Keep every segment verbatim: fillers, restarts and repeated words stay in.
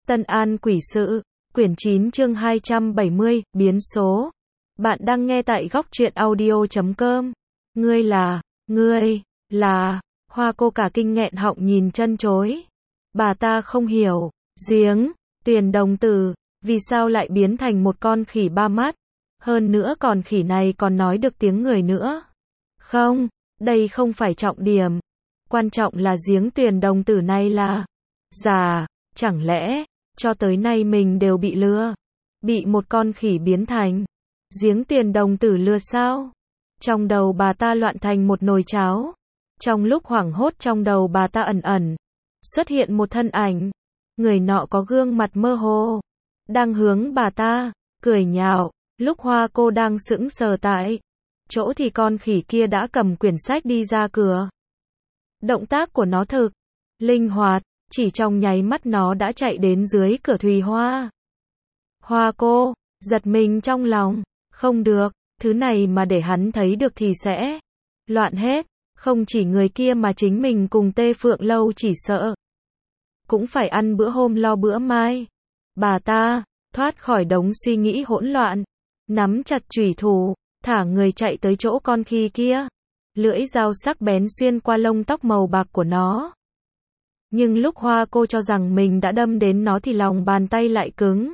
Tân An Quỷ Sự, quyển chín chương hai trăm bảy mươi, biến số. Bạn đang nghe tại góc truyện audio chấm com. Ngươi là, ngươi, là, Hoa cô cả kinh nghẹn họng nhìn chân chối. Bà ta không hiểu, giếng, Tuyền đồng tử, vì sao lại biến thành một con khỉ ba mắt? Hơn nữa còn khỉ này còn nói được tiếng người nữa. Không, đây không phải trọng điểm. Quan trọng là giếng Tuyền đồng tử này là già, chẳng lẽ, cho tới nay mình đều bị lừa. Bị một con khỉ biến thành giếng Tuyền đồng tử lừa sao? Trong đầu bà ta loạn thành một nồi cháo. Trong lúc hoảng hốt trong đầu bà ta ẩn ẩn xuất hiện một thân ảnh. Người nọ có gương mặt mơ hồ, đang hướng bà ta cười nhạo. Lúc Hoa cô đang sững sờ tại chỗ thì con khỉ kia đã cầm quyển sách đi ra cửa. Động tác của nó thực linh hoạt, chỉ trong nháy mắt nó đã chạy đến dưới cửa Thùy Hoa. Hoa cô giật mình trong lòng, không được, thứ này mà để hắn thấy được thì sẽ loạn hết. Không chỉ người kia mà chính mình cùng Tê Phượng Lâu chỉ sợ cũng phải ăn bữa hôm lo bữa mai. Bà ta thoát khỏi đống suy nghĩ hỗn loạn, nắm chặt chủy thủ, thả người chạy tới chỗ con khỉ kia. Lưỡi dao sắc bén xuyên qua lông tóc màu bạc của nó. Nhưng lúc Hoa cô cho rằng mình đã đâm đến nó thì lòng bàn tay lại cứng.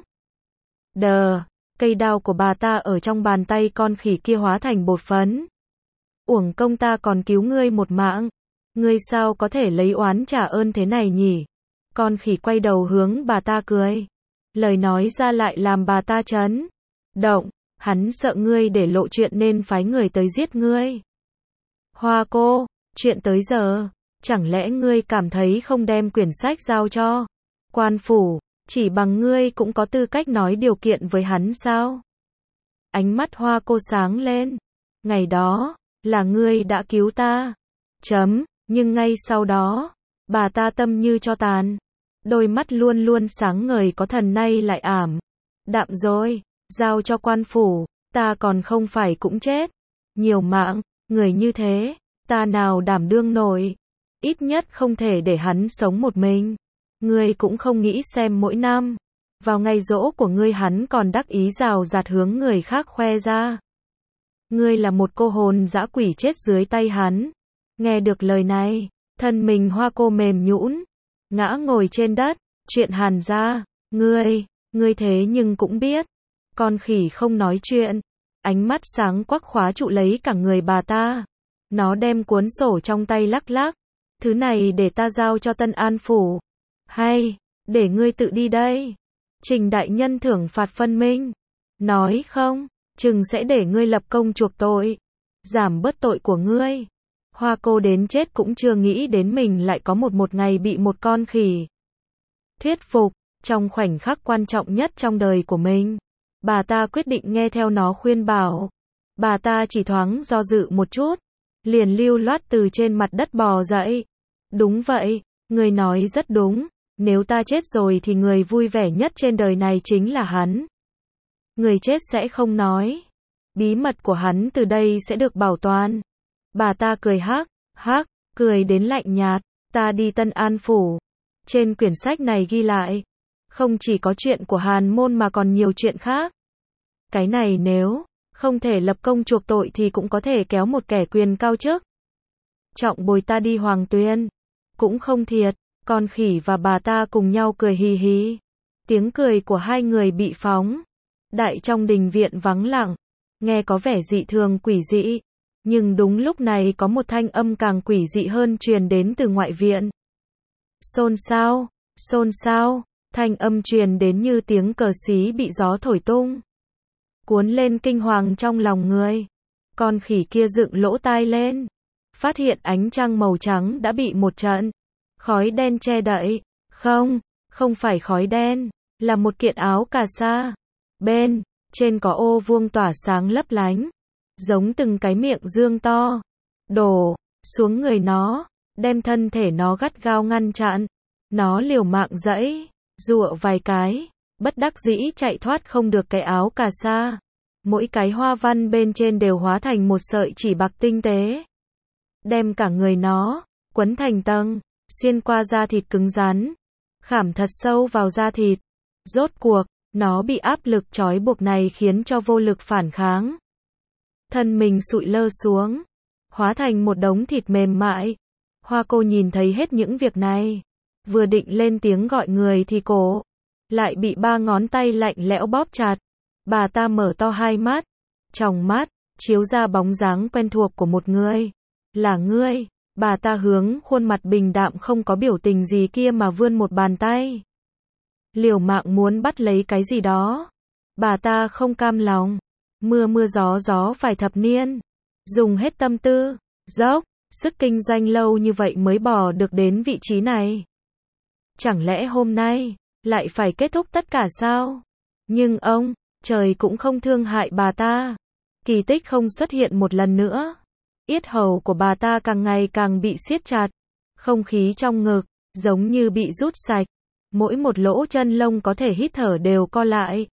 Đờ, cây đao của bà ta ở trong bàn tay con khỉ kia hóa thành bột phấn. Uổng công ta còn cứu ngươi một mạng. Ngươi sao có thể lấy oán trả ơn thế này nhỉ? Con khỉ quay đầu hướng bà ta cười. Lời nói ra lại làm bà ta chấn động. Hắn sợ ngươi để lộ chuyện nên phái người tới giết ngươi. Hoa cô, chuyện tới giờ, chẳng lẽ ngươi cảm thấy không đem quyển sách giao cho quan phủ, chỉ bằng ngươi cũng có tư cách nói điều kiện với hắn sao? Ánh mắt Hoa cô sáng lên. Ngày đó, là ngươi đã cứu ta. Chấm, nhưng ngay sau đó, bà ta tâm như tro tàn. Đôi mắt luôn luôn sáng ngời có thần nay lại ảm đạm rồi. Giao cho quan phủ, ta còn không phải cũng chết. Nhiều mạng, người như thế, ta nào đảm đương nổi. Ít nhất không thể để hắn sống một mình. Ngươi cũng không nghĩ xem mỗi năm, vào ngày giỗ của ngươi hắn còn đắc ý rào rạt hướng người khác khoe ra. Ngươi là một cô hồn dã quỷ chết dưới tay hắn. Nghe được lời này, thân mình Hoa cô mềm nhũn, ngã ngồi trên đất. Chuyện Hàn gia, ngươi, ngươi thế nhưng cũng biết. Con khỉ không nói chuyện, ánh mắt sáng quắc khóa trụ lấy cả người bà ta. Nó đem cuốn sổ trong tay lắc lắc. Thứ này để ta giao cho Tân An phủ. Hay, để ngươi tự đi đây. Trình đại nhân thưởng phạt phân minh. Nói không, chừng sẽ để ngươi lập công chuộc tội. Giảm bớt tội của ngươi. Hoa cô đến chết cũng chưa nghĩ đến mình lại có một một ngày bị một con khỉ thuyết phục. Trong khoảnh khắc quan trọng nhất trong đời của mình, bà ta quyết định nghe theo nó khuyên bảo. Bà ta chỉ thoáng do dự một chút, liền lưu loát từ trên mặt đất bò dậy. Đúng vậy, người nói rất đúng. Nếu ta chết rồi thì người vui vẻ nhất trên đời này chính là hắn. Người chết sẽ không nói. Bí mật của hắn từ đây sẽ được bảo toàn. Bà ta cười hắc, hắc, cười đến lạnh nhạt. Ta đi Tân An phủ. Trên quyển sách này ghi lại, không chỉ có chuyện của Hàn môn mà còn nhiều chuyện khác. Cái này nếu không thể lập công chuộc tội thì cũng có thể kéo một kẻ quyền cao chức trọng bồi ta đi Hoàng Tuyên. Cũng không thiệt. Con khỉ và bà ta cùng nhau cười hì hì. Tiếng cười của hai người bị phóng đại trong đình viện vắng lặng, nghe có vẻ dị thường quỷ dị. Nhưng đúng lúc này có một thanh âm càng quỷ dị hơn truyền đến từ ngoại viện. Xôn xao, xôn xao, thanh âm truyền đến như tiếng cờ xí bị gió thổi tung, cuốn lên kinh hoàng trong lòng người. Con khỉ kia dựng lỗ tai lên, phát hiện ánh trăng màu trắng đã bị một trận khói đen che đậy. Không, không phải khói đen, là một kiện áo cà sa. Bên trên có ô vuông tỏa sáng lấp lánh, giống từng cái miệng dương to, đổ xuống người nó, đem thân thể nó gắt gao ngăn chặn. Nó liều mạng giãy giụa vài cái, bất đắc dĩ chạy thoát không được cái áo cà sa. Mỗi cái hoa văn bên trên đều hóa thành một sợi chỉ bạc tinh tế, đem cả người nó quấn thành tầng, xuyên qua da thịt cứng rắn. khảm thật sâu vào da thịt. Rốt cuộc, nó bị áp lực trói buộc này khiến cho vô lực phản kháng. Thân mình sụi lơ xuống, hóa thành một đống thịt mềm mại. Hoa cô nhìn thấy hết những việc này, vừa định lên tiếng gọi người thì cổ lại bị ba ngón tay lạnh lẽo bóp chặt. Bà ta mở to hai mắt, trong mắt chiếu ra bóng dáng quen thuộc của một người. Là ngươi. Bà ta hướng khuôn mặt bình đạm không có biểu tình gì kia mà vươn một bàn tay, liều mạng muốn bắt lấy cái gì đó. Bà ta không cam lòng, mưa mưa gió gió vài thập niên, dùng hết tâm tư, dốc sức kinh doanh lâu như vậy mới bỏ được đến vị trí này. Chẳng lẽ hôm nay lại phải kết thúc tất cả sao? Nhưng ông trời cũng không thương hại bà ta. Kỳ tích không xuất hiện một lần nữa. Yết hầu của bà ta càng ngày càng bị siết chặt, không khí trong ngực giống như bị rút sạch, mỗi một lỗ chân lông có thể hít thở đều co lại,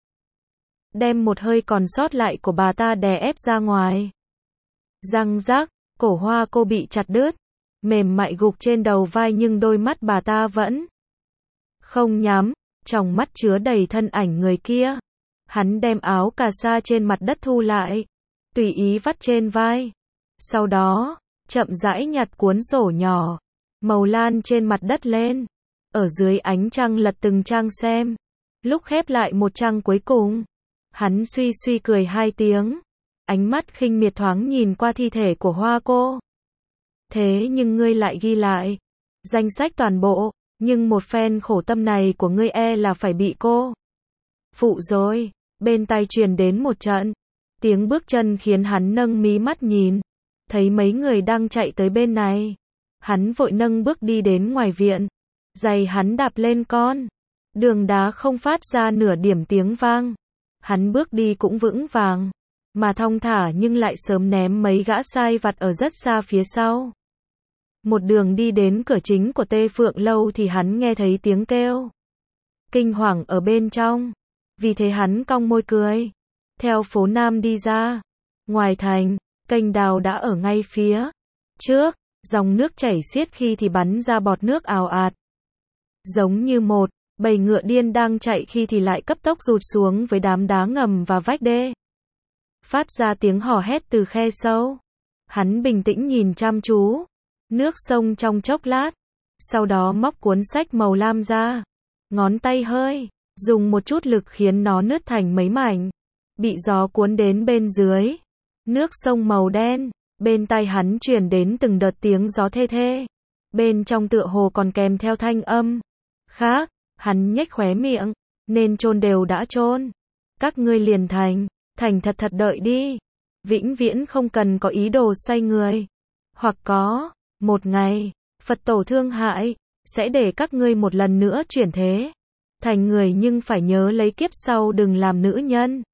đem một hơi còn sót lại của bà ta đè ép ra ngoài. Răng rắc, cổ Hoa cô bị chặt đứt, mềm mại gục trên đầu vai, nhưng đôi mắt bà ta vẫn không nhắm, trong mắt chứa đầy thân ảnh người kia. Hắn đem áo cà sa trên mặt đất thu lại, tùy ý vắt trên vai. Sau đó, chậm rãi nhặt cuốn sổ nhỏ màu lan trên mặt đất lên, ở dưới ánh trăng lật từng trang xem. Lúc khép lại một trang cuối cùng, hắn suy suy cười hai tiếng, ánh mắt khinh miệt thoáng nhìn qua thi thể của Hoa cô. Thế nhưng ngươi lại ghi lại danh sách toàn bộ, nhưng một phen khổ tâm này của ngươi e là phải bị cô phụ rồi. Bên tai truyền đến một trận tiếng bước chân khiến hắn nâng mí mắt nhìn, thấy mấy người đang chạy tới bên này. Hắn vội nâng bước đi đến ngoài viện, giày hắn đạp lên con đường đá không phát ra nửa điểm tiếng vang. Hắn bước đi cũng vững vàng mà thong thả, nhưng lại sớm ném mấy gã sai vặt ở rất xa phía sau. Một đường đi đến cửa chính của Tê Phượng Lâu thì hắn nghe thấy tiếng kêu kinh hoàng ở bên trong, vì thế hắn cong môi cười, theo phố Nam đi ra. Ngoài thành, kênh đào đã ở ngay phía trước, dòng nước chảy xiết, khi thì bắn ra bọt nước ào ạt, giống như một bầy ngựa điên đang chạy, khi thì lại cấp tốc rụt xuống với đám đá ngầm và vách đê, phát ra tiếng hò hét từ khe sâu. Hắn bình tĩnh nhìn chăm chú nước sông trong chốc lát, sau đó móc cuốn sách màu lam ra, ngón tay hơi dùng một chút lực khiến nó nứt thành mấy mảnh, bị gió cuốn đến bên dưới nước sông màu đen. Bên tai hắn truyền đến từng đợt tiếng gió thê thê, bên trong tựa hồ còn kèm theo thanh âm khác. Hắn nhếch khóe miệng, nên chôn đều đã chôn, các ngươi liền thành thành thật thật đợi đi, vĩnh viễn không cần có ý đồ xoay người, hoặc có một ngày Phật tổ thương hại sẽ để các ngươi một lần nữa chuyển thế thành người, nhưng phải nhớ lấy kiếp sau đừng làm nữ nhân,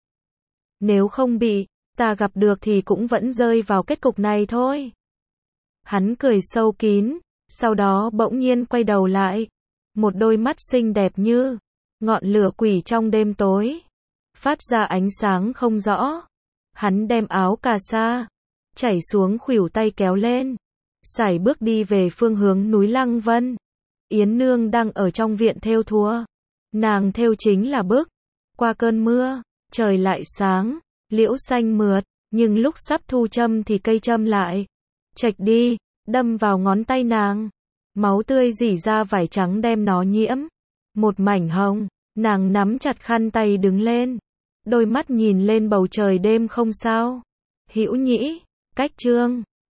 nếu không bị ta gặp được thì cũng vẫn rơi vào kết cục này thôi. Hắn cười sâu kín, sau đó bỗng nhiên quay đầu lại, một đôi mắt xinh đẹp như ngọn lửa quỷ trong đêm tối, phát ra ánh sáng không rõ. Hắn đem áo cà sa chảy xuống khuỷu tay kéo lên, sải bước đi về phương hướng núi Lăng Vân. Yến Nương đang ở trong viện thêu thùa, nàng thêu chính là bức qua cơn mưa, trời lại sáng, liễu xanh mượt, nhưng lúc sắp thu châm thì cây châm lại chệch đi, đâm vào ngón tay nàng, máu tươi rỉ ra vải trắng đem nó nhiễm một mảnh hồng. Nàng nắm chặt khăn tay đứng lên, đôi mắt nhìn lên bầu trời đêm không sao. Hữu Nhĩ, Cách Trương